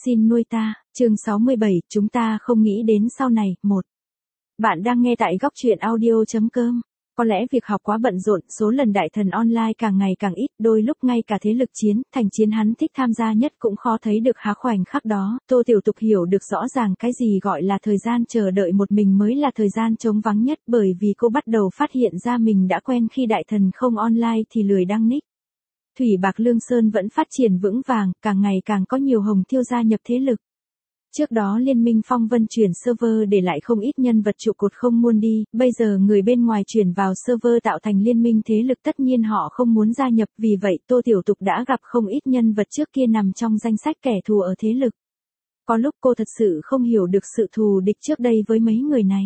Xin nuôi ta, chương 67, chúng ta không nghĩ đến sau này, 1. Bạn đang nghe tại góc truyện audio.com. Có lẽ việc học quá bận rộn, số lần đại thần online càng ngày càng ít, đôi lúc ngay cả thế lực chiến, thành chiến hắn thích tham gia nhất cũng khó thấy được há khoảnh khắc đó. Tô Tiểu Tục hiểu được rõ ràng cái gì gọi là thời gian chờ đợi một mình mới là thời gian trống vắng nhất, bởi vì cô bắt đầu phát hiện ra mình đã quen khi đại thần không online thì lười đăng nick. Thủy Bạc Lương Sơn vẫn phát triển vững vàng, càng ngày càng có nhiều hồng thiêu gia nhập thế lực. Trước đó Liên minh Phong Vân chuyển server để lại không ít nhân vật trụ cột không muốn đi, bây giờ người bên ngoài chuyển vào server tạo thành liên minh thế lực, tất nhiên họ không muốn gia nhập, vì vậy Tô Tiểu Tục đã gặp không ít nhân vật trước kia nằm trong danh sách kẻ thù ở thế lực. Có lúc cô thật sự không hiểu được sự thù địch trước đây với mấy người này.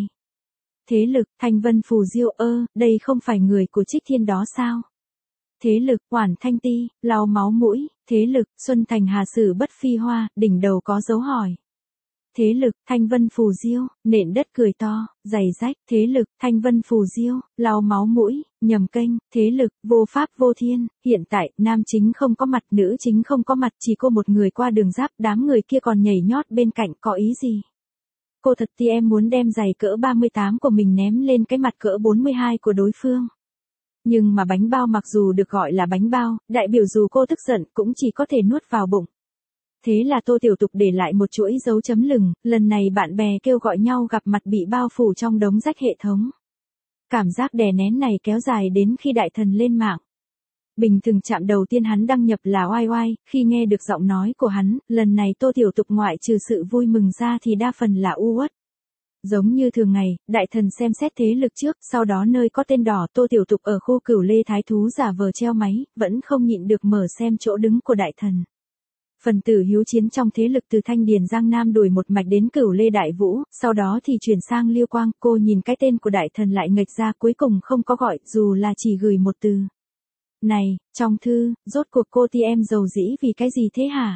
Thế lực, Thanh Vân Phù Diêu, đây không phải người của Trích Thiên đó sao? Thế lực, Oản Thanh Ti, lau máu mũi. Thế lực, Xuân Thành Hà Sử Bất Phi Hoa, đỉnh đầu có dấu hỏi. Thế lực, Thanh Vân Phù Diêu, nện đất cười to, giày rách. Thế lực, Thanh Vân Phù Diêu, lau máu mũi, nhầm kênh. Thế lực, Vô Pháp Vô Thiên, hiện tại, nam chính không có mặt, nữ chính không có mặt, chỉ cô một người qua đường giáp, đám người kia còn nhảy nhót bên cạnh, có ý gì? Cô thật thì em muốn đem giày cỡ 38 của mình ném lên cái mặt cỡ 42 của đối phương. Nhưng mà bánh bao mặc dù được gọi là bánh bao, đại biểu dù cô tức giận cũng chỉ có thể nuốt vào bụng. Thế là Tô Tiểu Tục để lại một chuỗi dấu chấm lửng, lần này bạn bè kêu gọi nhau gặp mặt bị bao phủ trong đống rách hệ thống. Cảm giác đè nén này kéo dài đến khi đại thần lên mạng. Bình thường chạm đầu tiên hắn đăng nhập là oai oai, khi nghe được giọng nói của hắn, lần này Tô Tiểu Tục ngoại trừ sự vui mừng ra thì đa phần là u uất. Giống như thường ngày, đại thần xem xét thế lực trước, sau đó nơi có tên đỏ Tô Tiểu Tục ở khu Cửu Lê Thái Thú giả vờ treo máy, vẫn không nhịn được mở xem chỗ đứng của đại thần. Phần tử hiếu chiến trong thế lực từ Thanh Điền Giang Nam đuổi một mạch đến Cửu Lê Đại Vũ, sau đó thì chuyển sang Liêu Quang, cô nhìn cái tên của đại thần lại nghệch ra, cuối cùng không có gọi, dù là chỉ gửi một từ. Này, trong thư, rốt cuộc cô thì em giàu dĩ vì cái gì thế hả?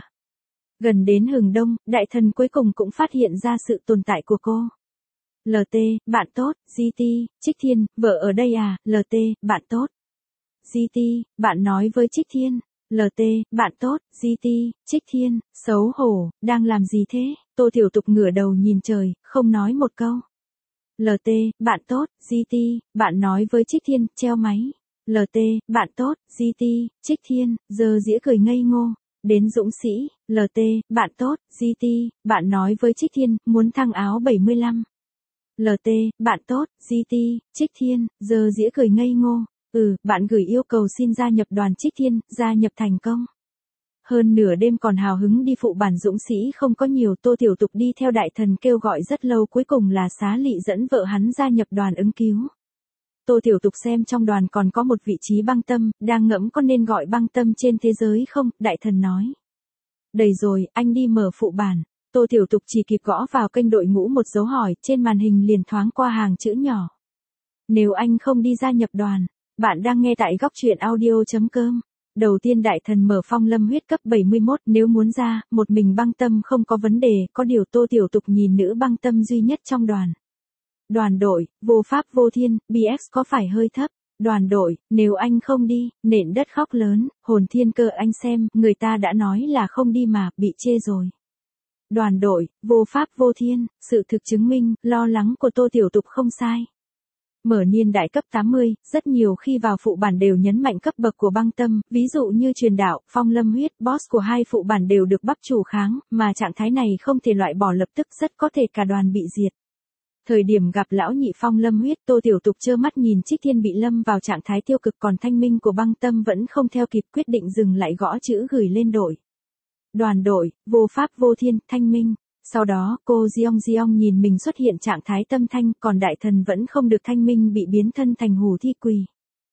Gần đến hừng đông, đại thần cuối cùng cũng phát hiện ra sự tồn tại của cô. LT, bạn tốt. GT, Trích Thiên, vợ ở đây à? LT, bạn tốt. GT, bạn nói với Trích Thiên. LT, bạn tốt. GT, Trích Thiên, xấu hổ, đang làm gì thế? Tô Tiểu Tục ngửa đầu nhìn trời, không nói một câu. LT, bạn tốt. GT, bạn nói với Trích Thiên, treo máy. LT, bạn tốt. GT, Trích Thiên, giờ dĩa cười ngây ngô. Đến Dũng Sĩ, LT, bạn tốt. GT, bạn nói với Trích Thiên, muốn thăng áo 75. LT, bạn tốt. GT, Trích Thiên, giờ dĩa cười ngây ngô. Bạn gửi yêu cầu xin gia nhập đoàn Trích Thiên, gia nhập thành công. Hơn nửa đêm còn hào hứng đi phụ bản Dũng Sĩ không có nhiều, Tô Tiểu Tục đi theo đại thần kêu gọi rất lâu, cuối cùng là Xá Lị dẫn vợ hắn gia nhập đoàn ứng cứu. Tô Tiểu Tục xem trong đoàn còn có một vị trí băng tâm, đang ngẫm có nên gọi băng tâm trên thế giới không, đại thần nói. Đầy rồi, anh đi mở phụ bản. Tô Tiểu Tục chỉ kịp gõ vào kênh đội ngũ một dấu hỏi, trên màn hình liền thoáng qua hàng chữ nhỏ. Nếu anh không đi gia nhập đoàn, bạn đang nghe tại góc truyện audio.com. Đầu tiên đại thần mở Phong Lâm huyết cấp 71, nếu muốn ra, một mình băng tâm không có vấn đề, có điều Tô Tiểu Tục nhìn nữ băng tâm duy nhất trong đoàn. Đoàn đội, Vô Pháp Vô Thiên, BX có phải hơi thấp? Đoàn đội, nếu anh không đi, nện đất khóc lớn, Hồn Thiên Cơ anh xem, người ta đã nói là không đi mà, bị chê rồi. Đoàn đội, Vô Pháp Vô Thiên, sự thực chứng minh, lo lắng của Tô Tiểu Tục không sai. Mở niên đại cấp 80, rất nhiều khi vào phụ bản đều nhấn mạnh cấp bậc của băng tâm, ví dụ như Truyền Đạo, Phong Lâm huyết, boss của hai phụ bản đều được bắp chủ kháng, mà trạng thái này không thể loại bỏ lập tức, rất có thể cả đoàn bị diệt. Thời điểm gặp lão nhị Phong Lâm huyết, Tô Tiểu Tục trơ mắt nhìn Trích Thiên bị lâm vào trạng thái tiêu cực, còn thanh minh của băng tâm vẫn không theo kịp, quyết định dừng lại gõ chữ gửi lên đội. Đoàn đội, Vô Pháp Vô Thiên, thanh minh. Sau đó, cô Jeong nhìn mình xuất hiện trạng thái tâm thanh, còn đại thần vẫn không được thanh minh, bị biến thân thành hủ thi quỳ.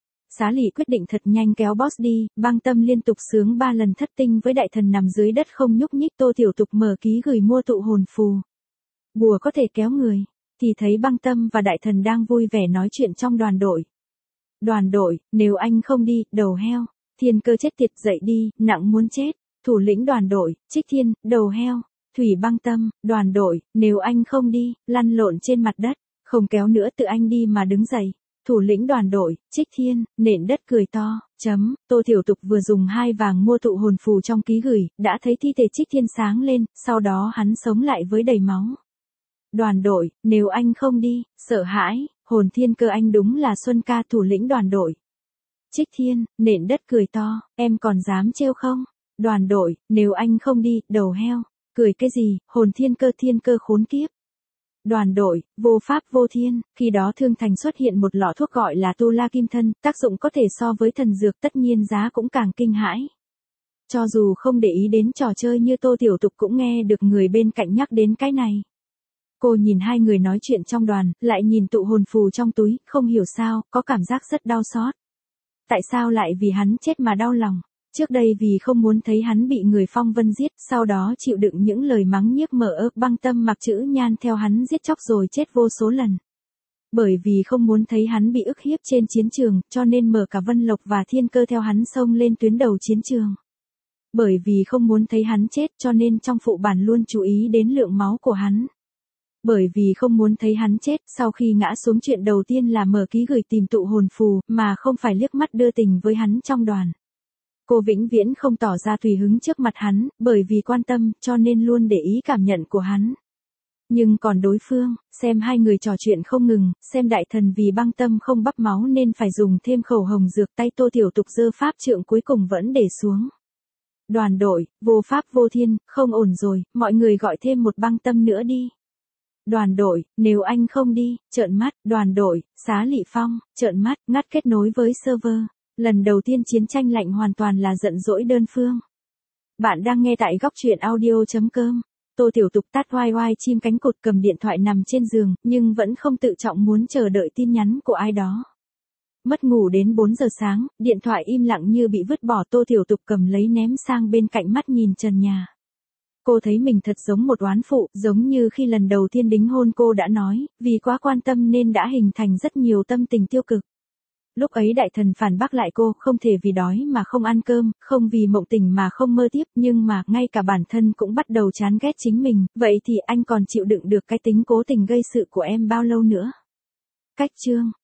Xá Lị quyết định thật nhanh kéo boss đi, băng tâm liên tục sướng 3 lần thất tinh với đại thần nằm dưới đất không nhúc nhích. Tô Tiểu Tục mở ký gửi mua tụ hồn phù. Bùa có thể kéo người, thì thấy băng tâm và đại thần đang vui vẻ nói chuyện trong đoàn đội. Đoàn đội, nếu anh không đi, đầu heo. Thiên Cơ chết tiệt, dậy đi, nặng muốn chết. Thủ lĩnh đoàn đội, Trích Thiên, đầu heo. Thủy băng tâm, đoàn đội, nếu anh không đi, lăn lộn trên mặt đất, không kéo nữa tự anh đi mà đứng dậy. thủ lĩnh đoàn đội, Trích Thiên, nện đất cười to, Tô Tiểu Tục vừa dùng 2 vàng mua tụ hồn phù trong ký gửi, đã thấy thi thể Trích Thiên sáng lên, sau đó hắn sống lại với đầy máu. Đoàn đội, nếu anh không đi, sợ hãi, hồn thiên cơ anh đúng là Xuân ca thủ lĩnh đoàn đội. Trích Thiên, nện đất cười to, em còn dám trêu không? Đoàn đội, nếu anh không đi, đầu heo. Cười cái gì, hồn thiên cơ khốn kiếp. Đoàn đội, vô pháp vô thiên, khi đó Thương Thành xuất hiện một lọ thuốc gọi là Tu La Kim Thân, tác dụng có thể so với thần dược, tất nhiên giá cũng càng kinh hãi. Cho dù không để ý đến trò chơi như Tô Tiểu Tục cũng nghe được người bên cạnh nhắc đến cái này. Cô nhìn hai người nói chuyện trong đoàn, lại nhìn tụ hồn phù trong túi, không hiểu sao, có cảm giác rất đau xót. Tại sao lại vì hắn chết mà đau lòng? Trước đây vì không muốn thấy hắn bị người Phong Vân giết, sau đó chịu đựng những lời mắng nhiếc mở ớt Băng Tâm mặc chữ nhan theo hắn giết chóc rồi chết vô số lần. Bởi vì không muốn thấy hắn bị ức hiếp trên chiến trường, cho nên mở cả Vân Lộc và Thiên Cơ theo hắn xông lên tuyến đầu chiến trường. Bởi vì không muốn thấy hắn chết cho nên trong phụ bản luôn chú ý đến lượng máu của hắn. Bởi vì không muốn thấy hắn chết, sau khi ngã xuống chuyện đầu tiên là mở ký gửi tìm tụ hồn phù, mà không phải liếc mắt đưa tình với hắn trong đoàn. Cô vĩnh viễn không tỏ ra tùy hứng trước mặt hắn, bởi vì quan tâm, cho nên luôn để ý cảm nhận của hắn. Nhưng còn đối phương, xem hai người trò chuyện không ngừng, xem đại thần vì Băng Tâm không bắp máu nên phải dùng thêm khẩu hồng dược, tay Tô Tiểu Tục giơ pháp trượng cuối cùng vẫn để xuống. Đoàn đội, vô pháp vô thiên, không ổn rồi, mọi người gọi thêm một Băng Tâm nữa đi. Đoàn đội, nếu anh không đi, trợn mắt, đoàn đội, Xá Lị Phong, trợn mắt, ngắt kết nối với server. Lần đầu tiên chiến tranh lạnh hoàn toàn là giận dỗi đơn phương. Bạn đang nghe tại góc truyện audio.com. Tô Tiểu Tục tát oai oai chim cánh cụt cầm điện thoại nằm trên giường, nhưng vẫn không tự trọng muốn chờ đợi tin nhắn của ai đó. Mất ngủ đến 4 giờ sáng, điện thoại im lặng như bị vứt bỏ. Tô Tiểu Tục cầm lấy ném sang bên cạnh mắt nhìn trần nhà. Cô thấy mình thật giống một oán phụ, giống như khi lần đầu tiên đính hôn cô đã nói, vì quá quan tâm nên đã hình thành rất nhiều tâm tình tiêu cực. Lúc ấy đại thần phản bác lại cô, không thể vì đói mà không ăn cơm, không vì mộng tình mà không mơ tiếp, nhưng mà, ngay cả bản thân cũng bắt đầu chán ghét chính mình, vậy thì anh còn chịu đựng được cái tính cố tình gây sự của em bao lâu nữa? Cách chương